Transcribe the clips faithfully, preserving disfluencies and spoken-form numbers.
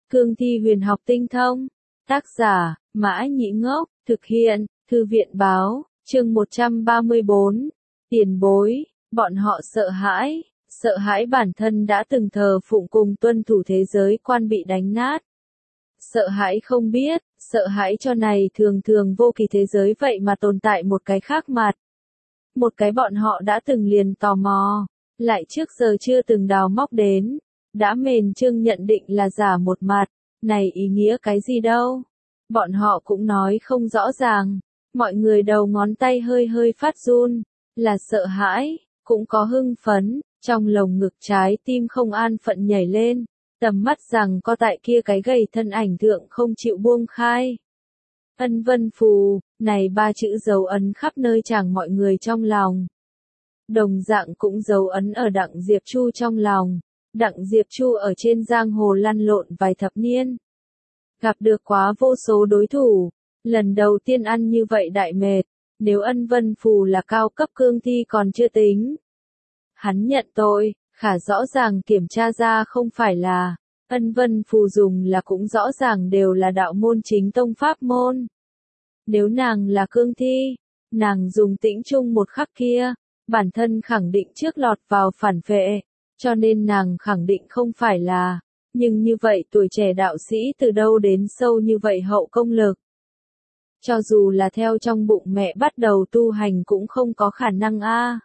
Cương thi huyền học tinh thông. Tác giả, Mã Nhĩ Ngốc, thực hiện, Thư viện báo, chương một trăm ba mươi bốn. Tiền bối, bọn họ sợ hãi, sợ hãi bản thân đã từng thờ phụng cùng tuân thủ thế giới quan bị đánh nát. Sợ hãi không biết, sợ hãi cho này thường thường vô kỳ thế giới vậy mà tồn tại một cái khác mặt. Một cái bọn họ đã từng liền tò mò, lại trước giờ chưa từng đào móc đến, đã mền trương nhận định là giả một mặt, này ý nghĩa cái gì đâu. Bọn họ cũng nói không rõ ràng, mọi người đầu ngón tay hơi hơi phát run, là sợ hãi, cũng có hưng phấn, trong lồng ngực trái tim không an phận nhảy lên, tầm mắt rằng có tại kia cái gầy thân ảnh thượng không chịu buông khai. Ân Vân Phù, này ba chữ dấu ấn khắp nơi chẳng mọi người trong lòng. Đồng dạng cũng dấu ấn ở Đặng Diệp Chu trong lòng. Đặng Diệp Chu ở trên giang hồ lăn lộn vài thập niên. Gặp được quá vô số đối thủ, lần đầu tiên ăn như vậy đại mệt, nếu Ân Vân Phù là cao cấp cương thi còn chưa tính. Hắn nhận tội, khả rõ ràng kiểm tra ra không phải là, Ân Vân Phù dùng là cũng rõ ràng đều là đạo môn chính tông pháp môn. Nếu nàng là cương thi, nàng dùng tĩnh trung một khắc kia, bản thân khẳng định trước lọt vào phản vệ, cho nên nàng khẳng định không phải là, nhưng như vậy tuổi trẻ đạo sĩ từ đâu đến sâu như vậy hậu công lực. Cho dù là theo trong bụng mẹ bắt đầu tu hành cũng không có khả năng a.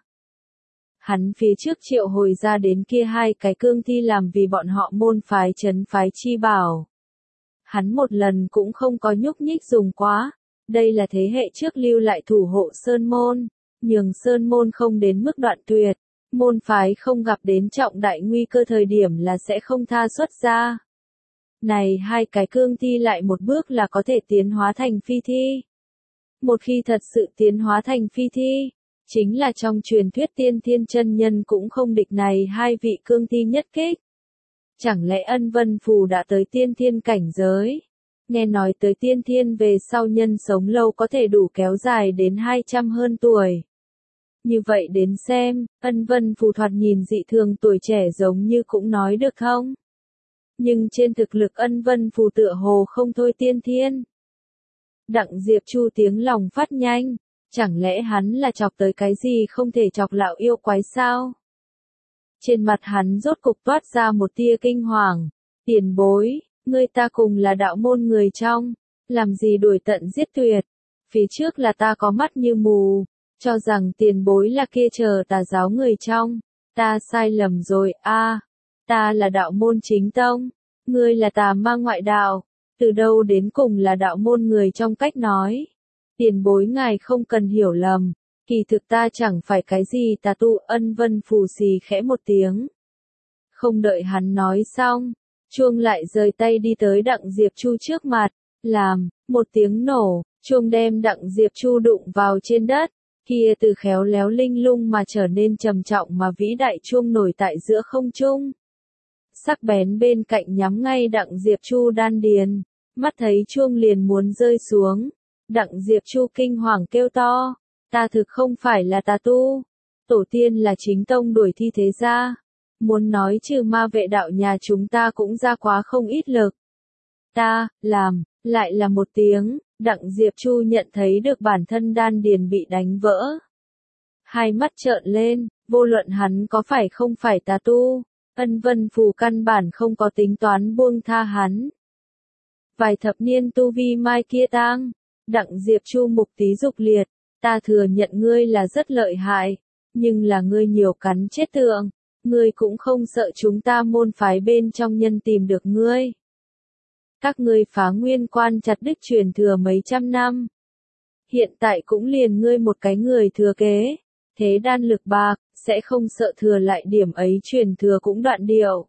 Hắn phía trước triệu hồi ra đến kia hai cái cương thi làm vì bọn họ môn phái trấn phái chi bảo. Hắn một lần cũng không có nhúc nhích dùng quá, đây là thế hệ trước lưu lại thủ hộ sơn môn, nhường sơn môn không đến mức đoạn tuyệt, môn phái không gặp đến trọng đại nguy cơ thời điểm là sẽ không tha xuất ra. Này hai cái cương thi lại một bước là có thể tiến hóa thành phi thi. Một khi thật sự tiến hóa thành phi thi, chính là trong truyền thuyết tiên thiên chân nhân cũng không địch này hai vị cương thi nhất kích. Chẳng lẽ Ân Vân Phù đã tới tiên thiên cảnh giới? Nghe nói tới tiên thiên về sau nhân sống lâu có thể đủ kéo dài đến hai trăm hơn tuổi. Như vậy đến xem, Ân Vân Phù thoạt nhìn dị thường tuổi trẻ giống như cũng nói được không? Nhưng trên thực lực Ân Vân Phù tựa hồ không thôi tiên thiên. Đặng Diệp Chu tiếng lòng phát nhanh, chẳng lẽ hắn là chọc tới cái gì không thể chọc lão yêu quái sao? Trên mặt hắn rốt cục toát ra một tia kinh hoàng, tiền bối, ngươi ta cùng là đạo môn người trong, làm gì đuổi tận giết tuyệt, phía trước là ta có mắt như mù, cho rằng tiền bối là kia chờ tà giáo người trong, ta sai lầm rồi, a, ta là đạo môn chính tông, ngươi là tà ma ngoại đạo, từ đâu đến cùng là đạo môn người trong cách nói. Tiền bối ngài không cần hiểu lầm, kỳ thực ta chẳng phải cái gì tà tu. Ân Vân Phù xì khẽ một tiếng. Không đợi hắn nói xong, chuông lại rời tay đi tới Đặng Diệp Chu trước mặt, làm, một tiếng nổ, chuông đem Đặng Diệp Chu đụng vào trên đất, kia từ khéo léo linh lung mà trở nên trầm trọng mà vĩ đại chuông nổi tại giữa không trung. Sắc bén bên cạnh nhắm ngay Đặng Diệp Chu đan điền, mắt thấy chuông liền muốn rơi xuống. Đặng Diệp Chu kinh hoàng kêu to, ta thực không phải là tà tu, tổ tiên là chính tông đuổi thi thế gia, muốn nói trừ ma vệ đạo nhà chúng ta cũng ra quá không ít lực. Ta, làm, lại là một tiếng, Đặng Diệp Chu nhận thấy được bản thân đan điền bị đánh vỡ. Hai mắt trợn lên, vô luận hắn có phải không phải tà tu, Ân Vân Phù căn bản không có tính toán buông tha hắn. Vài thập niên tu vi mai kia tang. Đặng Diệp Chu mục tí dục liệt, ta thừa nhận ngươi là rất lợi hại, nhưng là ngươi nhiều cắn chết tượng, ngươi cũng không sợ chúng ta môn phái bên trong nhân tìm được ngươi. Các ngươi phá nguyên quan chặt đứt truyền thừa mấy trăm năm. Hiện tại cũng liền ngươi một cái người thừa kế, thế đan lực bạc, sẽ không sợ thừa lại điểm ấy truyền thừa cũng đoạn điệu.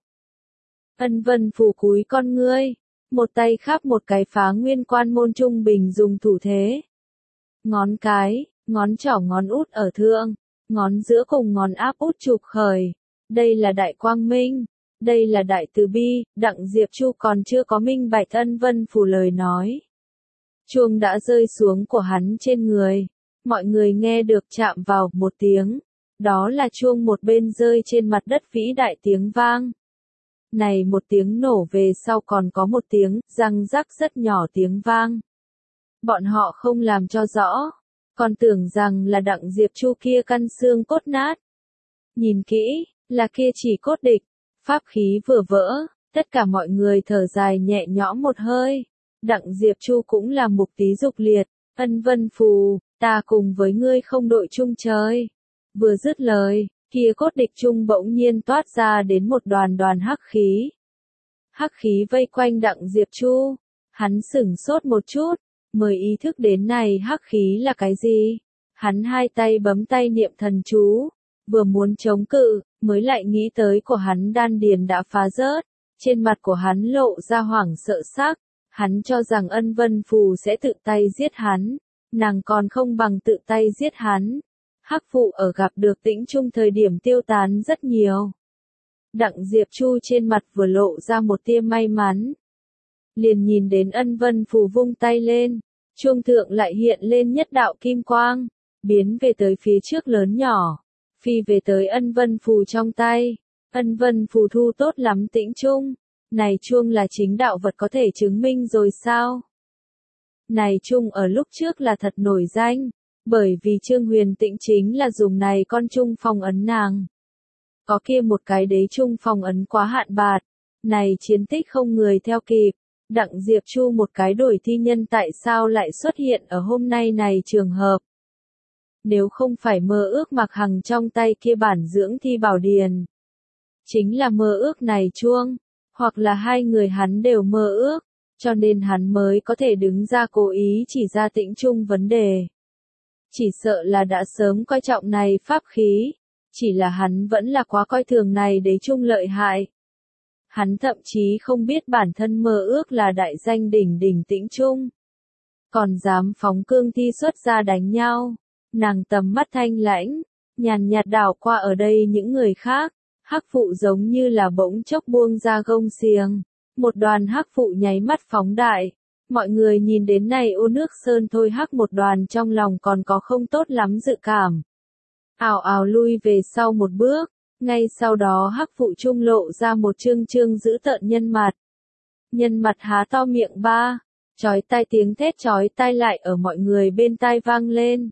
Ân Vân Phù cúi con ngươi. Một tay khắp một cái phá nguyên quan môn trung bình dùng thủ thế. Ngón cái, ngón trỏ ngón út ở thượng, ngón giữa cùng ngón áp út chụp khởi. Đây là đại quang minh, đây là đại từ bi. Đặng Diệp Chu còn chưa có minh bạch Ân Vân Phù lời nói. Chuông đã rơi xuống của hắn trên người. Mọi người nghe được chạm vào một tiếng. Đó là chuông một bên rơi trên mặt đất vĩ đại tiếng vang. Này một tiếng nổ về sau còn có một tiếng răng rắc rất nhỏ tiếng vang. Bọn họ không làm cho rõ, còn tưởng rằng là Đặng Diệp Chu kia căn xương cốt nát. Nhìn kỹ, là kia chỉ cốt địch, pháp khí vừa vỡ, tất cả mọi người thở dài nhẹ nhõm một hơi. Đặng Diệp Chu cũng là mục tí dục liệt, Ân Vân Phù, ta cùng với ngươi không đội chung trời. Vừa dứt lời, kia cốt địch trung bỗng nhiên toát ra đến một đoàn đoàn hắc khí. Hắc khí vây quanh Đặng Diệp Chu, hắn sửng sốt một chút, mới ý thức đến này hắc khí là cái gì. Hắn hai tay bấm tay niệm thần chú, vừa muốn chống cự, mới lại nghĩ tới của hắn đan điền đã phá rớt, trên mặt của hắn lộ ra hoảng sợ sắc, hắn cho rằng Ân Vân Phù sẽ tự tay giết hắn, nàng còn không bằng tự tay giết hắn. Hắc vụ ở gặp được Tĩnh Trung thời điểm tiêu tán rất nhiều. Đặng Diệp Chu trên mặt vừa lộ ra một tia may mắn. Liền nhìn đến Ân Vân Phù vung tay lên, chuông thượng lại hiện lên nhất đạo kim quang, biến về tới phía trước lớn nhỏ, phi về tới Ân Vân Phù trong tay. Ân Vân Phù thu tốt lắm Tĩnh Trung, này chuông là chính đạo vật có thể chứng minh rồi sao? Này chuông ở lúc trước là thật nổi danh, bởi vì Trương Huyền Tĩnh chính là dùng này con chuông phong ấn nàng. Có kia một cái đế chuông phong ấn quá hạn bạt, này chiến tích không người theo kịp. Đặng Diệp Chu một cái đổi thi nhân tại sao lại xuất hiện ở hôm nay này trường hợp. Nếu không phải mơ ước Mạc Hằng trong tay kia bản dưỡng thi bảo điền. Chính là mơ ước này chuông, hoặc là hai người hắn đều mơ ước, cho nên hắn mới có thể đứng ra cố ý chỉ ra Tĩnh Trung vấn đề. Chỉ sợ là đã sớm coi trọng này pháp khí, chỉ là hắn vẫn là quá coi thường này đế trung lợi hại. Hắn thậm chí không biết bản thân mơ ước là đại danh đỉnh đỉnh Tĩnh Trung. Còn dám phóng cương thi xuất ra đánh nhau. Nàng tầm mắt thanh lãnh, nhàn nhạt đảo qua ở đây những người khác. Hắc vụ giống như là bỗng chốc buông ra gông xiềng. Một đoàn hắc vụ nháy mắt phóng đại. Mọi người nhìn đến này ô nước sơn thôi hắc một đoàn trong lòng còn có không tốt lắm dự cảm. Ào ào lui về sau một bước. Ngay sau đó hắc vụ trung lộ ra một trương trương dữ tợn nhân mặt. Nhân mặt há to miệng ba, chói tai tiếng thét chói tai lại ở mọi người bên tai vang lên.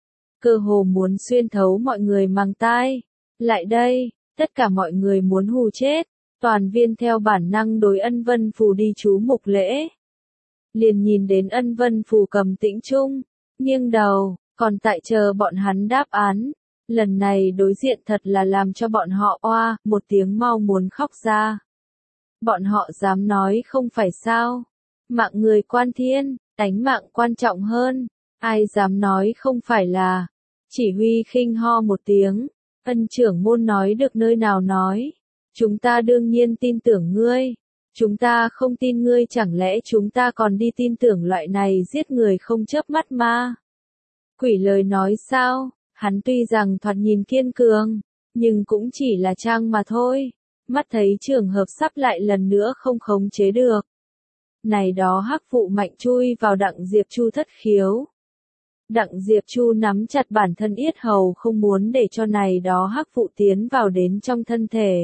Cơ hồ muốn xuyên thấu mọi người mang tai. Lại đây, tất cả mọi người muốn hù chết, toàn viên theo bản năng đối Ân Vân Phù đi chú mục lễ. Liền nhìn đến Ân Vân Phù cầm Tĩnh Trung, nghiêng đầu, còn tại chờ bọn hắn đáp án. Lần này đối diện thật là làm cho bọn họ oa, một tiếng mau muốn khóc ra. Bọn họ dám nói không phải sao. Mạng người quan thiên, đánh mạng quan trọng hơn. Ai dám nói không phải là. Chỉ huy khinh ho một tiếng. Ân trưởng môn nói được nơi nào nói. Chúng ta đương nhiên tin tưởng ngươi. Chúng ta không tin ngươi chẳng lẽ chúng ta còn đi tin tưởng loại này giết người không chớp mắt ma. Quỷ lời nói sao? Hắn tuy rằng thoạt nhìn kiên cường, nhưng cũng chỉ là trang mà thôi. Mắt thấy trường hợp sắp lại lần nữa không khống chế được. Này đó hắc vụ mạnh chui vào Đặng Diệp Chu thất khiếu. Đặng Diệp Chu nắm chặt bản thân yết hầu không muốn để cho này đó hắc vụ tiến vào đến trong thân thể.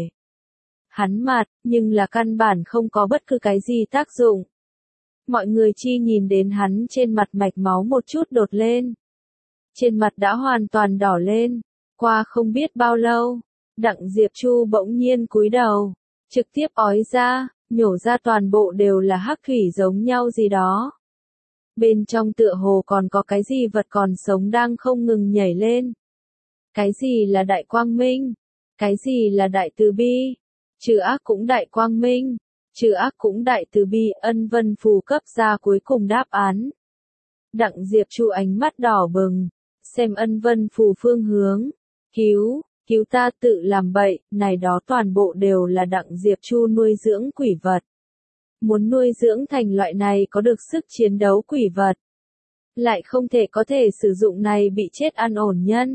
Hắn mặt, nhưng là căn bản không có bất cứ cái gì tác dụng. Mọi người chi nhìn đến hắn trên mặt mạch máu một chút đột lên. Trên mặt đã hoàn toàn đỏ lên, qua không biết bao lâu, Đặng Diệp Chu bỗng nhiên cúi đầu, trực tiếp ói ra, nhổ ra toàn bộ đều là hắc thủy giống nhau gì đó. Bên trong tựa hồ còn có cái gì vật còn sống đang không ngừng nhảy lên. Cái gì là đại quang minh? Cái gì là đại từ bi? Trừ ác cũng đại quang minh, trừ ác cũng đại từ bi. Ân Vân Phù cấp ra cuối cùng đáp án. Đặng Diệp Chu ánh mắt đỏ bừng. Xem Ân Vân Phù phương hướng, cứu, cứu ta tự làm bậy, này đó toàn bộ đều là Đặng Diệp Chu nuôi dưỡng quỷ vật. Muốn nuôi dưỡng thành loại này có được sức chiến đấu quỷ vật. Lại không thể có thể sử dụng này bị chết an ổn nhân.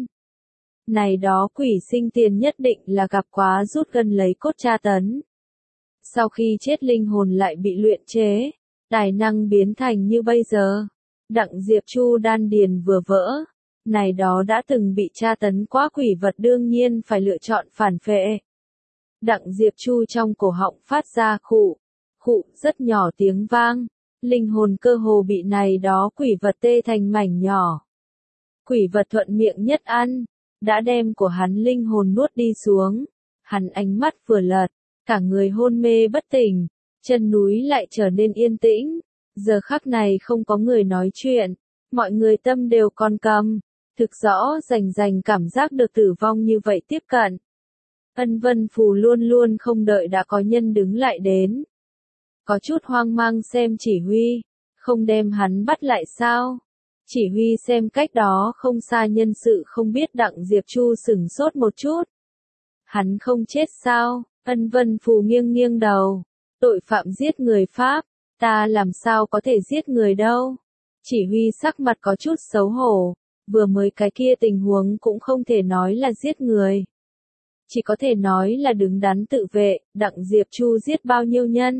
Này đó quỷ sinh tiền nhất định là gặp quá rút gân lấy cốt tra tấn. Sau khi chết linh hồn lại bị luyện chế, tài năng biến thành như bây giờ. Đặng Diệp Chu đan điền vừa vỡ. Này đó đã từng bị tra tấn quá quỷ vật đương nhiên phải lựa chọn phản phệ. Đặng Diệp Chu trong cổ họng phát ra khụ, khụ rất nhỏ tiếng vang, linh hồn cơ hồ bị này đó quỷ vật tê thành mảnh nhỏ. Quỷ vật thuận miệng nhất ăn, đã đem của hắn linh hồn nuốt đi xuống, hắn ánh mắt vừa lật, cả người hôn mê bất tỉnh, chân núi lại trở nên yên tĩnh, giờ khắc này không có người nói chuyện, mọi người tâm đều còn cầm, thực rõ rành rành cảm giác được tử vong như vậy tiếp cận. Ân Vân Phù luôn luôn không đợi đã có nhân đứng lại đến. Có chút hoang mang xem chỉ huy, không đem hắn bắt lại sao? Chỉ huy xem cách đó không xa nhân sự không biết Đặng Diệp Chu sửng sốt một chút. Hắn không chết sao? Ân Vân Phù nghiêng nghiêng đầu. Tội phạm giết người Pháp, ta làm sao có thể giết người đâu? Chỉ huy sắc mặt có chút xấu hổ, vừa mới cái kia tình huống cũng không thể nói là giết người. Chỉ có thể nói là đứng đắn tự vệ, Đặng Diệp Chu giết bao nhiêu nhân.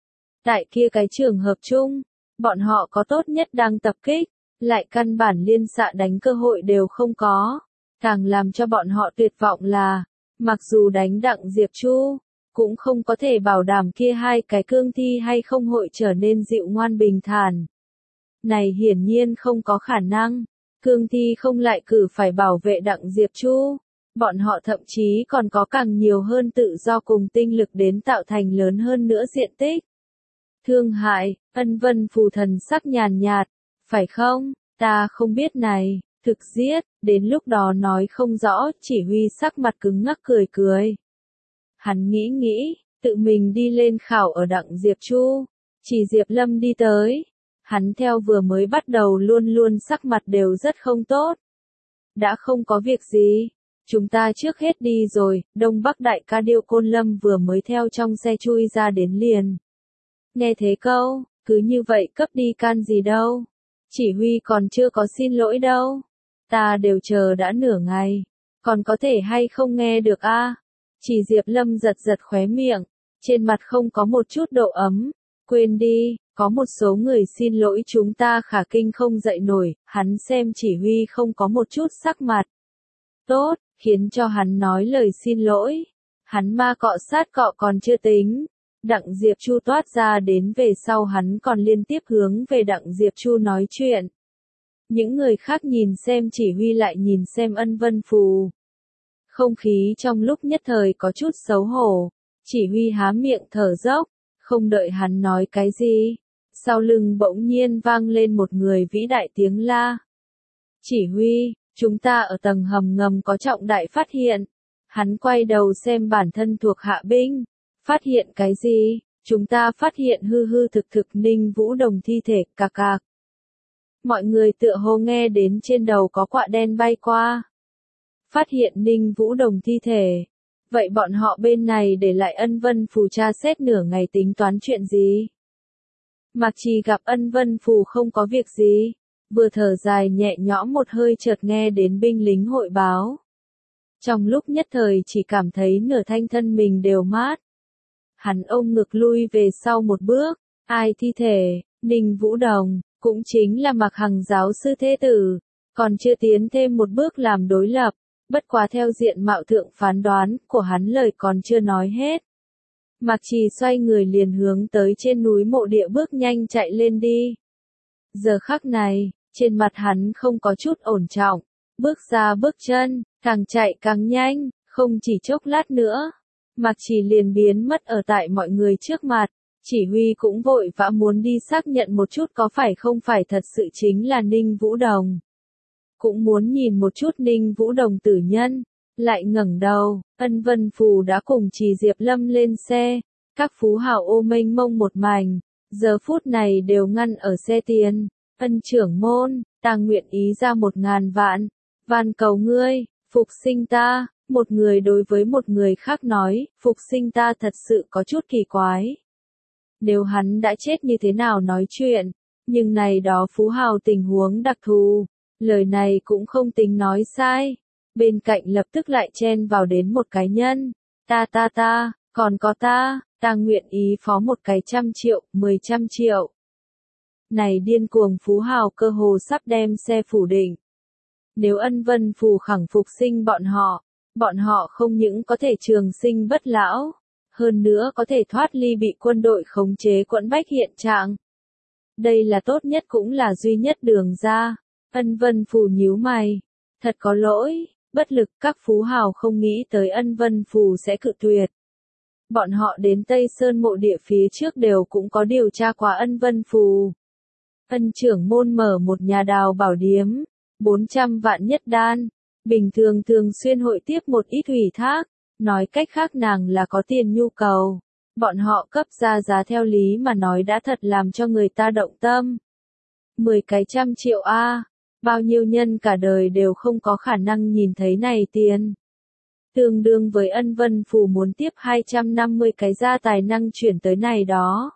Tại kia cái trường hợp chung, bọn họ có tốt nhất đang tập kích, lại căn bản liên xạ đánh cơ hội đều không có. Càng làm cho bọn họ tuyệt vọng là, mặc dù đánh Đặng Diệp Chu, cũng không có thể bảo đảm kia hai cái cương thi hay không hội trở nên dịu ngoan bình thản. Này hiển nhiên không có khả năng, cương thi không lại cử phải bảo vệ Đặng Diệp Chu. Bọn họ thậm chí còn có càng nhiều hơn tự do cùng tinh lực đến tạo thành lớn hơn nữa diện tích. Thương hại, Ân Vân Phù thần sắc nhàn nhạt, phải không, ta không biết này, thực giết, đến lúc đó nói không rõ, chỉ huy sắc mặt cứng ngắc cười cười. Hắn nghĩ nghĩ, tự mình đi lên khảo ở Đặng Diệp Chu, chỉ Diệp Lâm đi tới, hắn theo vừa mới bắt đầu luôn luôn sắc mặt đều rất không tốt. Đã không có việc gì. Chúng ta trước hết đi rồi, Đông Bắc đại ca Điêu Côn Lâm vừa mới theo trong xe chui ra đến liền. Nghe thế câu, cứ như vậy cấp đi can gì đâu. Chỉ huy còn chưa có xin lỗi đâu. Ta đều chờ đã nửa ngày. Còn có thể hay không nghe được a? À? Chỉ Diệp Lâm giật giật khóe miệng. Trên mặt không có một chút độ ấm. Quên đi, có một số người xin lỗi chúng ta khả kinh không dậy nổi. Hắn xem chỉ huy không có một chút sắc mặt. Tốt, khiến cho hắn nói lời xin lỗi. Hắn ma cọ sát cọ còn chưa tính. Đặng Diệp Chu toát ra đến về sau hắn còn liên tiếp hướng về Đặng Diệp Chu nói chuyện. Những người khác nhìn xem chỉ huy lại nhìn xem Ân Vân Phù. Không khí trong lúc nhất thời có chút xấu hổ. Chỉ huy há miệng thở dốc, không đợi hắn nói cái gì. Sau lưng bỗng nhiên vang lên một người vĩ đại tiếng la. Chỉ huy, chúng ta ở tầng hầm ngầm có trọng đại phát hiện. Hắn quay đầu xem bản thân thuộc hạ binh. Phát hiện cái gì? Chúng ta phát hiện hư hư thực thực Ninh Vũ Đồng thi thể, cạc cạc. Mọi người tựa hồ nghe đến trên đầu có quạ đen bay qua. Phát hiện Ninh Vũ Đồng thi thể. Vậy bọn họ bên này để lại Ân Vân Phù tra xét nửa ngày tính toán chuyện gì? Mạc Trì gặp Ân Vân Phù không có việc gì. Vừa thở dài nhẹ nhõm một hơi chợt nghe đến binh lính hội báo. Trong lúc nhất thời chỉ cảm thấy nửa thanh thân mình đều mát. Hắn ôm ngực lui về sau một bước, ai thi thể, Ninh Vũ Đồng, cũng chính là Mạc Hằng giáo sư thế tử, còn chưa tiến thêm một bước làm đối lập, bất quá theo diện mạo thượng phán đoán của hắn lời còn chưa nói hết. Mạc Trì xoay người liền hướng tới trên núi mộ địa bước nhanh chạy lên đi. Giờ khắc này, trên mặt hắn không có chút ổn trọng, bước ra bước chân, càng chạy càng nhanh, không chỉ chốc lát nữa. Mạc Trì liền biến mất ở tại mọi người trước mặt, chỉ huy cũng vội vã muốn đi xác nhận một chút có phải không phải thật sự chính là Ninh Vũ Đồng. Cũng muốn nhìn một chút Ninh Vũ Đồng tử nhân, lại ngẩng đầu, Ân Vân Phù đã cùng Trì Diệp Lâm lên xe, các phú hào ô mênh mông một mảnh, giờ phút này đều ngăn ở xe tiền, Ân trưởng môn, ta nguyện ý ra một ngàn vạn, van cầu ngươi, phục sinh ta. Một người đối với một người khác nói, phục sinh ta thật sự có chút kỳ quái. Nếu hắn đã chết như thế nào nói chuyện, nhưng này đó phú hào tình huống đặc thù, lời này cũng không tính nói sai. Bên cạnh lập tức lại chen vào đến một cái nhân, ta ta ta, còn có ta, ta nguyện ý phó một cái trăm triệu, mười trăm triệu. Này điên cuồng phú hào cơ hồ sắp đem xe phủ định. Nếu Ân Vân Phù khẳng phục sinh bọn họ, Bọn họ không những có thể trường sinh bất lão, hơn nữa có thể thoát ly bị quân đội khống chế quẫn bách hiện trạng. Đây là tốt nhất cũng là duy nhất đường ra. Ân Vân Phù nhíu mày. Thật có lỗi, bất lực các phú hào không nghĩ tới Ân Vân Phù sẽ cự tuyệt. Bọn họ đến Tây Sơn mộ địa phía trước đều cũng có điều tra qua Ân Vân Phù. Ân trưởng môn mở một nhà đào bảo điếm, bốn trăm vạn nhất đan, bình thường thường xuyên hội tiếp một ít ủy thác, nói cách khác nàng là có tiền nhu cầu. Bọn họ cấp ra giá theo lý mà nói đã thật làm cho người ta động tâm. Mười cái trăm triệu a, bao nhiêu nhân cả đời đều không có khả năng nhìn thấy này tiền. Tương đương với Ân Vân Phù muốn tiếp hai trăm năm mươi cái gia tài năng chuyển tới này đó.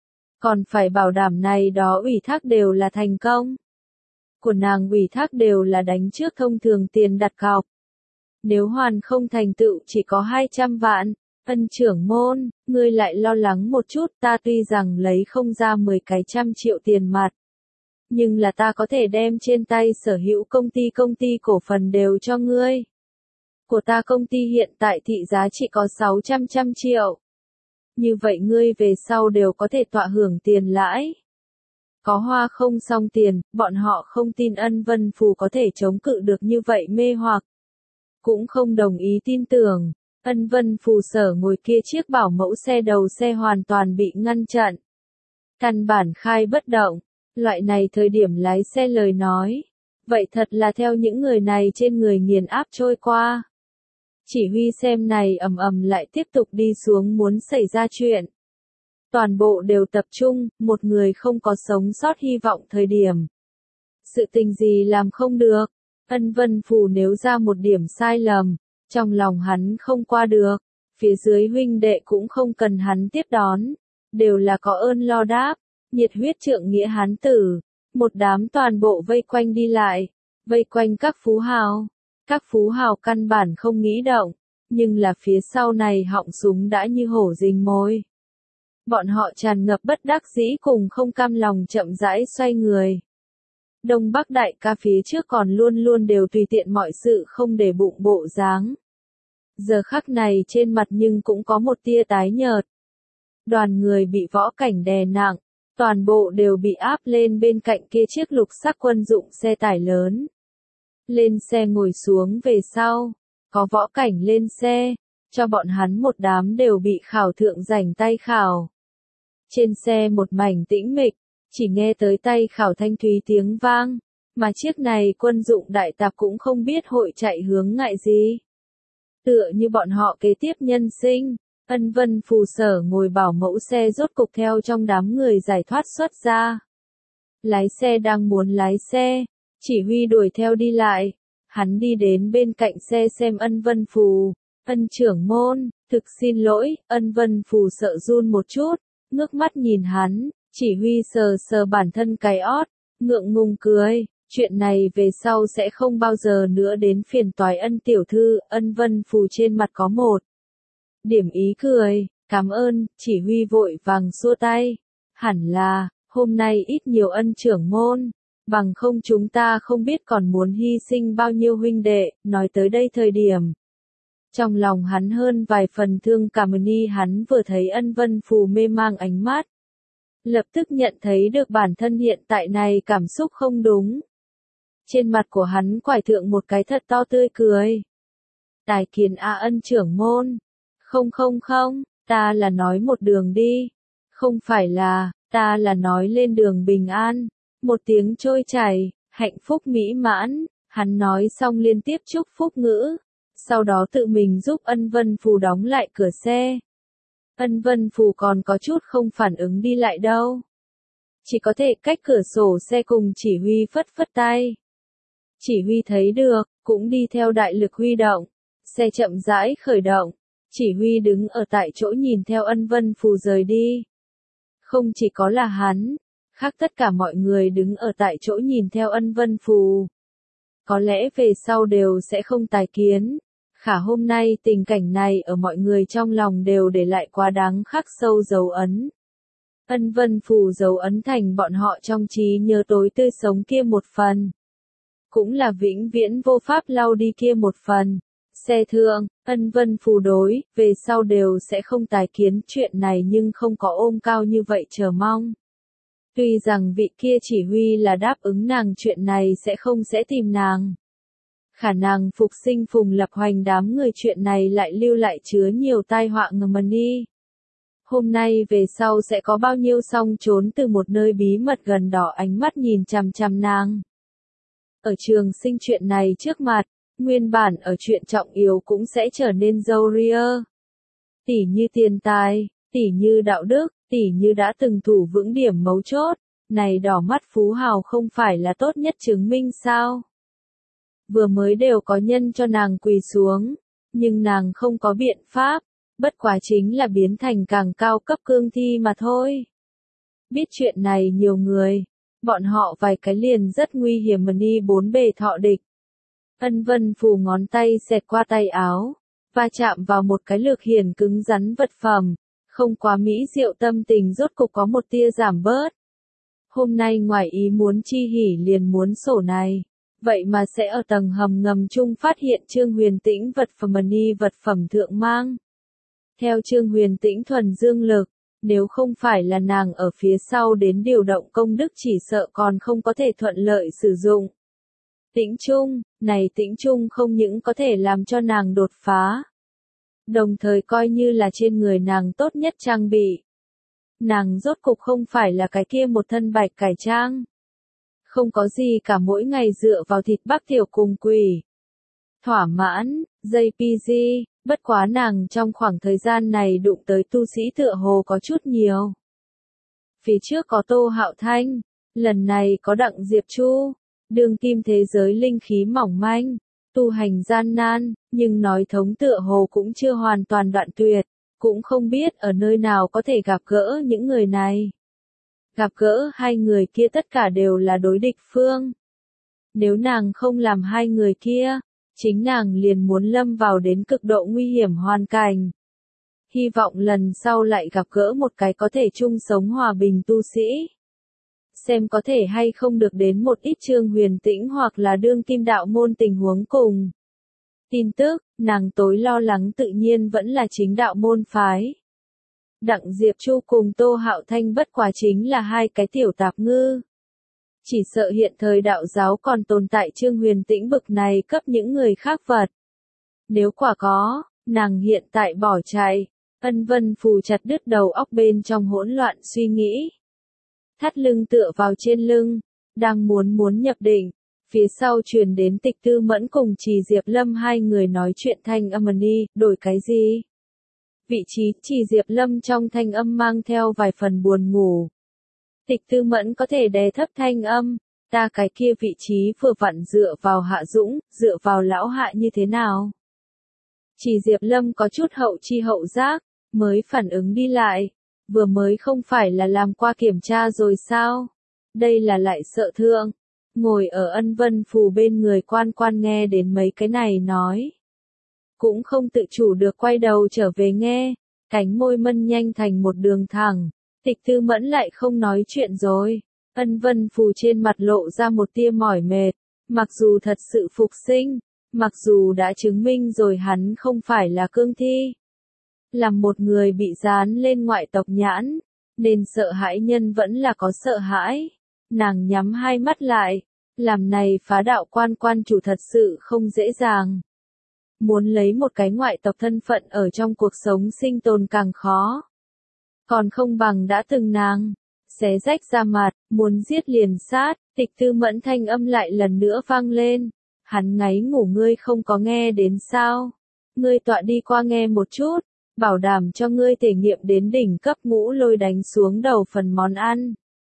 Còn phải bảo đảm này đó ủy thác đều là thành công. Của nàng ủy thác đều là đánh trước thông thường tiền đặt cọc. Nếu hoàn không thành tựu chỉ có hai trăm vạn, Ân trưởng môn, ngươi lại lo lắng một chút, ta tuy rằng lấy không ra mười cái trăm triệu tiền mặt. Nhưng là ta có thể đem trên tay sở hữu công ty công ty cổ phần đều cho ngươi. Của ta công ty hiện tại thị giá chỉ có sáu trăm trăm triệu. Như vậy ngươi về sau đều có thể tọa hưởng tiền lãi. Có hoa không xong tiền, bọn họ không tin Ân Vân Phù có thể chống cự được như vậy mê hoặc. Cũng không đồng ý tin tưởng. Ân Vân Phù sở ngồi kia chiếc bảo mẫu xe đầu xe hoàn toàn bị ngăn chặn. Căn bản khai bất động. Loại này thời điểm lái xe lời nói. Vậy thật là theo những người này trên người nghiền áp trôi qua. Chỉ huy xem này ầm ầm lại tiếp tục đi xuống muốn xảy ra chuyện. Toàn bộ đều tập trung, một người không có sống sót hy vọng thời điểm. Sự tình gì làm không được. Ân Vân Phù nếu ra một điểm sai lầm, trong lòng hắn không qua được, phía dưới huynh đệ cũng không cần hắn tiếp đón, đều là có ơn lo đáp, nhiệt huyết trượng nghĩa hán tử, một đám toàn bộ vây quanh đi lại, vây quanh các phú hào, các phú hào căn bản không nghĩ động, nhưng là phía sau này họng súng đã như hổ rình mồi. Bọn họ tràn ngập bất đắc dĩ cùng không cam lòng chậm rãi xoay người. Đông Bắc đại ca phía trước còn luôn luôn đều tùy tiện mọi sự không để bụng bộ dáng. Giờ khắc này trên mặt nhưng cũng có một tia tái nhợt. Đoàn người bị võ cảnh đè nặng, toàn bộ đều bị áp lên bên cạnh kia chiếc lục sắc quân dụng xe tải lớn. Lên xe ngồi xuống về sau, có võ cảnh lên xe, cho bọn hắn một đám đều bị khảo thượng rảnh tay khảo. Trên xe một mảnh tĩnh mịch, chỉ nghe tới tay khảo thanh thúy tiếng vang, mà chiếc này quân dụng đại tạp cũng không biết hội chạy hướng ngại gì. Tựa như bọn họ kế tiếp nhân sinh, Ân Vân Phù sở ngồi bảo mẫu xe rốt cục theo trong đám người giải thoát xuất ra. Lái xe đang muốn lái xe, chỉ huy đuổi theo đi lại, hắn đi đến bên cạnh xe xem Ân Vân Phù, Ân trưởng môn, thực xin lỗi, Ân Vân Phù sợ run một chút, ngước mắt nhìn hắn, chỉ huy sờ sờ bản thân cái ót, ngượng ngùng cười, chuyện này về sau sẽ không bao giờ nữa đến phiền toái Ân tiểu thư, Ân Vân Phù trên mặt có một điểm ý cười, cảm ơn, chỉ huy vội vàng xua tay, hẳn là, hôm nay ít nhiều Ân trưởng môn, bằng không chúng ta không biết còn muốn hy sinh bao nhiêu huynh đệ, nói tới đây thời điểm. Trong lòng hắn hơn vài phần thương cảm ni hắn vừa thấy Ân Vân Phù mê mang ánh mắt. Lập tức nhận thấy được bản thân hiện tại này cảm xúc không đúng. Trên mặt của hắn quải thượng một cái thật to tươi cười. Tài kiến a Ân trưởng môn. Không không không, ta là nói một đường đi. Không phải là, ta là nói lên đường bình an. Một tiếng trôi chảy, hạnh phúc mỹ mãn. Hắn nói xong liên tiếp chúc phúc ngữ. Sau đó tự mình giúp Ân Vân Phù đóng lại cửa xe. Ân Vân Phù còn có chút không phản ứng đi lại đâu. Chỉ có thể cách cửa sổ xe cùng chỉ huy phất phất tay. Chỉ huy thấy được, cũng đi theo đại lực huy động. Xe chậm rãi khởi động. Chỉ huy đứng ở tại chỗ nhìn theo Ân Vân Phù rời đi. Không chỉ có là hắn, khác tất cả mọi người đứng ở tại chỗ nhìn theo Ân Vân Phù. Có lẽ về sau đều sẽ không tái kiến. Khả hôm nay tình cảnh này ở mọi người trong lòng đều để lại quá đáng khắc sâu dấu ấn. Ân Vân Phù dấu ấn thành bọn họ trong trí nhớ tối tươi sống kia một phần. Cũng là vĩnh viễn vô pháp lau đi kia một phần. Xe thượng, Ân Vân Phù đối, về sau đều sẽ không tái kiến chuyện này nhưng không có ôm cao như vậy chờ mong. Tuy rằng vị kia chỉ huy là đáp ứng nàng chuyện này sẽ không sẽ tìm nàng. Khả năng phục sinh Phùng Lập Hoành đám người chuyện này lại lưu lại chứa nhiều tai họa ngầm đi. Hôm nay về sau sẽ có bao nhiêu song trốn từ một nơi bí mật gần đó ánh mắt nhìn chằm chằm nàng. Ở trường sinh chuyện này trước mặt, nguyên bản ở chuyện trọng yếu cũng sẽ trở nên râu ria. Tỉ như tiền tài, tỉ như đạo đức, tỉ như đã từng thủ vững điểm mấu chốt, này đỏ mắt phú hào không phải là tốt nhất chứng minh sao. Vừa mới đều có nhân cho nàng quỳ xuống, nhưng nàng không có biện pháp, bất quá chính là biến thành càng cao cấp cương thi mà thôi. Biết chuyện này nhiều người, bọn họ vài cái liền rất nguy hiểm mà đi bốn bề thọ địch. Ân Vân Phù ngón tay xẹt qua tay áo, va chạm vào một cái lược hiển cứng rắn vật phẩm, không quá mỹ diệu tâm tình rốt cục có một tia giảm bớt. Hôm nay ngoài ý muốn chi hỉ liền muốn sổ này, vậy mà sẽ ở tầng hầm ngầm chung phát hiện Trương Huyền Tĩnh vật phẩm ni vật phẩm thượng mang. Theo Trương Huyền Tĩnh thuần dương lực, nếu không phải là nàng ở phía sau đến điều động công đức chỉ sợ còn không có thể thuận lợi sử dụng. Tĩnh Trung, này Tĩnh Trung không những có thể làm cho nàng đột phá, đồng thời coi như là trên người nàng tốt nhất trang bị. Nàng rốt cục không phải là cái kia một thân bạch cải trang. Không có gì cả mỗi ngày dựa vào thịt bác tiểu cùng quỷ. Thỏa mãn, jê pê giê, bất quá nàng trong khoảng thời gian này đụng tới tu sĩ tựa hồ có chút nhiều. Phía trước có Tô Hạo Thanh, lần này có Đặng Diệp Chu, đương kim thế giới linh khí mỏng manh, tu hành gian nan, nhưng nói thống tựa hồ cũng chưa hoàn toàn đoạn tuyệt, cũng không biết ở nơi nào có thể gặp gỡ những người này. Gặp gỡ hai người kia tất cả đều là đối địch phương. Nếu nàng không làm hai người kia, chính nàng liền muốn lâm vào đến cực độ nguy hiểm hoàn cảnh. Hy vọng lần sau lại gặp gỡ một cái có thể chung sống hòa bình tu sĩ. Xem có thể hay không được đến một ít Trương Huyền Tĩnh hoặc là đương kim đạo môn tình huống cùng. Tin tức, nàng tối lo lắng tự nhiên vẫn là chính đạo môn phái. Đặng Diệp Chu cùng Tô Hạo Thanh bất quá chính là hai cái tiểu tạp ngư. Chỉ sợ hiện thời đạo giáo còn tồn tại Trương Huyền Tĩnh bực này cấp những người khác vật. Nếu quả có, nàng hiện tại bỏ chạy, Ân Vân Phù chặt đứt đầu óc bên trong hỗn loạn suy nghĩ. Thắt lưng tựa vào trên lưng, đang muốn muốn nhập định, phía sau truyền đến Tịch Tư Mẫn cùng Trì Diệp Lâm hai người nói chuyện thanh âm đi, đổi cái gì? Vị trí Trì Diệp Lâm trong thanh âm mang theo vài phần buồn ngủ. Tịch Tư Mẫn có thể đè thấp thanh âm, ta cái kia vị trí vừa vặn dựa vào Hạ Dũng, dựa vào lão Hạ như thế nào? Trì Diệp Lâm có chút hậu chi hậu giác, mới phản ứng đi lại, vừa mới không phải là làm qua kiểm tra rồi sao? Đây là lại sợ thương. Ngồi ở Ân Vân Phù bên người quan quan nghe đến mấy cái này nói. Cũng không tự chủ được quay đầu trở về nghe, cánh môi mân nhanh thành một đường thẳng. Tịch Tư Mẫn lại không nói chuyện rồi. Ân Vân Phù trên mặt lộ ra một tia mỏi mệt, mặc dù thật sự phục sinh, mặc dù đã chứng minh rồi hắn không phải là cương thi. Làm một người bị dán lên ngoại tộc nhãn, nên sợ hãi nhân vẫn là có sợ hãi. Nàng nhắm hai mắt lại, làm này phá đạo quan quan chủ thật sự không dễ dàng. Muốn lấy một cái ngoại tộc thân phận ở trong cuộc sống sinh tồn càng khó. Còn không bằng đã từng nàng, xé rách ra mặt, muốn giết liền sát, Tịch Tư Mẫn thanh âm lại lần nữa vang lên. Hắn ngáy ngủ ngươi không có nghe đến sao? Ngươi tọa đi qua nghe một chút, bảo đảm cho ngươi thể nghiệm đến đỉnh cấp ngũ lôi đánh xuống đầu phần món ăn.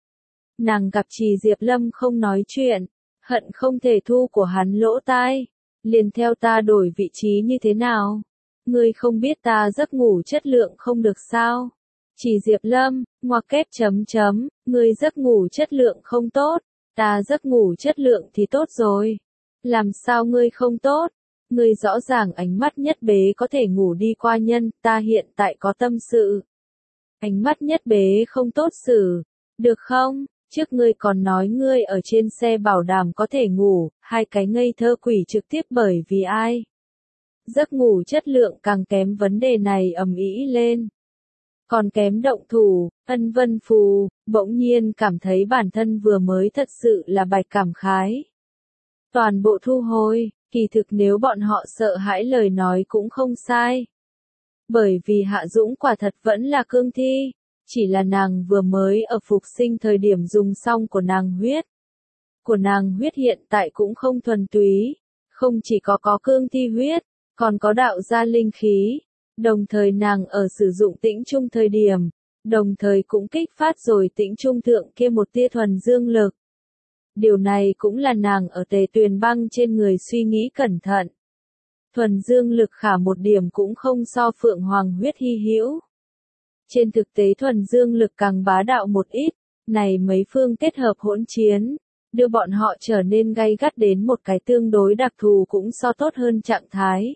Nàng gặp Trì Diệp Lâm không nói chuyện, hận không thể thu của hắn lỗ tai, liền theo ta đổi vị trí như thế nào? Ngươi không biết ta giấc ngủ chất lượng không được sao? Trì Diệp Lâm, ngoặc kép chấm chấm, ngươi giấc ngủ chất lượng không tốt, ta giấc ngủ chất lượng thì tốt rồi. Làm sao ngươi không tốt? Ngươi rõ ràng ánh mắt nhất bế có thể ngủ đi qua nhân, ta hiện tại có tâm sự. Ánh mắt nhất bế không tốt xử, được không? Trước ngươi còn nói ngươi ở trên xe bảo đảm có thể ngủ, hai cái ngây thơ quỷ trực tiếp bởi vì ai? Giấc ngủ chất lượng càng kém, vấn đề này ầm ĩ lên. Còn kém động thủ, Ân Vân Phù, bỗng nhiên cảm thấy bản thân vừa mới thật sự là bạch cảm khái. Toàn bộ thu hồi, kỳ thực nếu bọn họ sợ hãi lời nói cũng không sai. Bởi vì Hạ Dũng quả thật vẫn là cương thi, chỉ là nàng vừa mới ở phục sinh thời điểm dùng xong của nàng huyết. Của nàng huyết hiện tại cũng không thuần túy, không chỉ có có cương thi huyết, còn có đạo gia linh khí. Đồng thời nàng ở sử dụng tĩnh trung thời điểm, đồng thời cũng kích phát rồi tĩnh trung thượng kia một tia thuần dương lực. Điều này cũng là nàng ở Tề Tuyền Băng trên người suy nghĩ cẩn thận. Thuần dương lực khả một điểm cũng không so Phượng Hoàng huyết hy hữu. Trên thực tế thuần dương lực càng bá đạo một ít, này mấy phương kết hợp hỗn chiến, đưa bọn họ trở nên gay gắt đến một cái tương đối đặc thù cũng so tốt hơn trạng thái.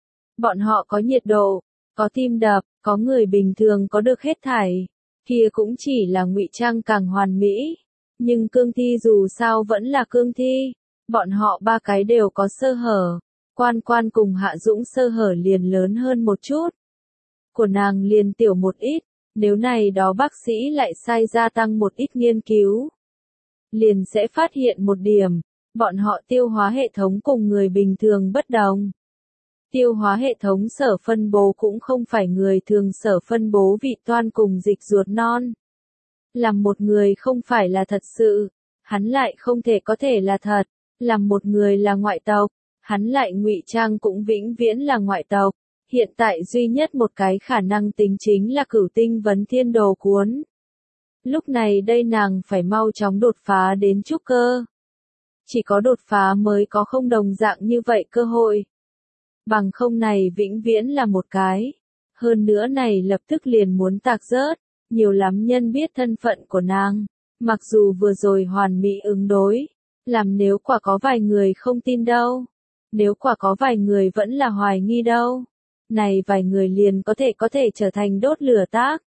Bọn họ có nhiệt độ, có tim đập, có người bình thường có được hết thảy, kia cũng chỉ là ngụy trang càng hoàn mỹ. Nhưng cương thi dù sao vẫn là cương thi, bọn họ ba cái đều có sơ hở. Quan Quan cùng Hạ Dũng sơ hở liền lớn hơn một chút. Của nàng liền tiểu một ít, nếu này đó bác sĩ lại sai gia tăng một ít nghiên cứu. Liền sẽ phát hiện một điểm, bọn họ tiêu hóa hệ thống cùng người bình thường bất đồng. Tiêu hóa hệ thống sở phân bố cũng không phải người thường sở phân bố vị toan cùng dịch ruột non. Làm một người không phải là thật sự, hắn lại không thể có thể là thật. Làm một người là ngoại tộc, hắn lại ngụy trang cũng vĩnh viễn là ngoại tộc. Hiện tại duy nhất một cái khả năng tính chính là Cửu Tinh Vấn Thiên Đồ cuốn. Lúc này đây nàng phải mau chóng đột phá đến trúc cơ. Chỉ có đột phá mới có không đồng dạng như vậy cơ hội. Bằng không này vĩnh viễn là một cái. Hơn nữa này lập tức liền muốn tạc rớt. Nhiều lắm nhân biết thân phận của nàng. Mặc dù vừa rồi hoàn mỹ ứng đối. Làm nếu quả có vài người không tin đâu. Nếu quả có vài người vẫn là hoài nghi đâu. Này vài người liền có thể có thể trở thành đốt lửa tác.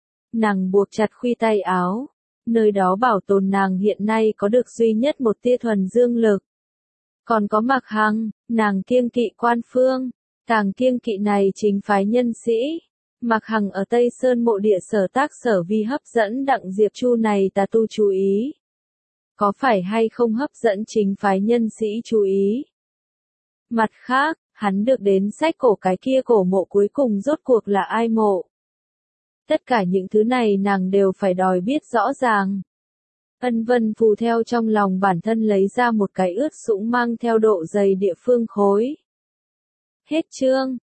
Nàng buộc chặt khuy tay áo. Nơi đó bảo tồn nàng hiện nay có được duy nhất một tia thuần dương lực. Còn có Mạc Hằng, nàng kiêng kỵ Quan Phương. Càng kiêng kỵ này chính phái nhân sĩ. Mạc Hằng ở Tây Sơn mộ địa sở tác sở vi hấp dẫn Đặng Diệp Chu này tà tu chú ý. Có phải hay không hấp dẫn chính phái nhân sĩ chú ý? Mặt khác, hắn được đến sách cổ cái kia cổ mộ cuối cùng rốt cuộc là ai mộ? Tất cả những thứ này nàng đều phải đòi biết rõ ràng. Ân Vân Phù theo trong lòng bản thân lấy ra một cái ướt sũng mang theo độ dày địa phương khối. Hết chương.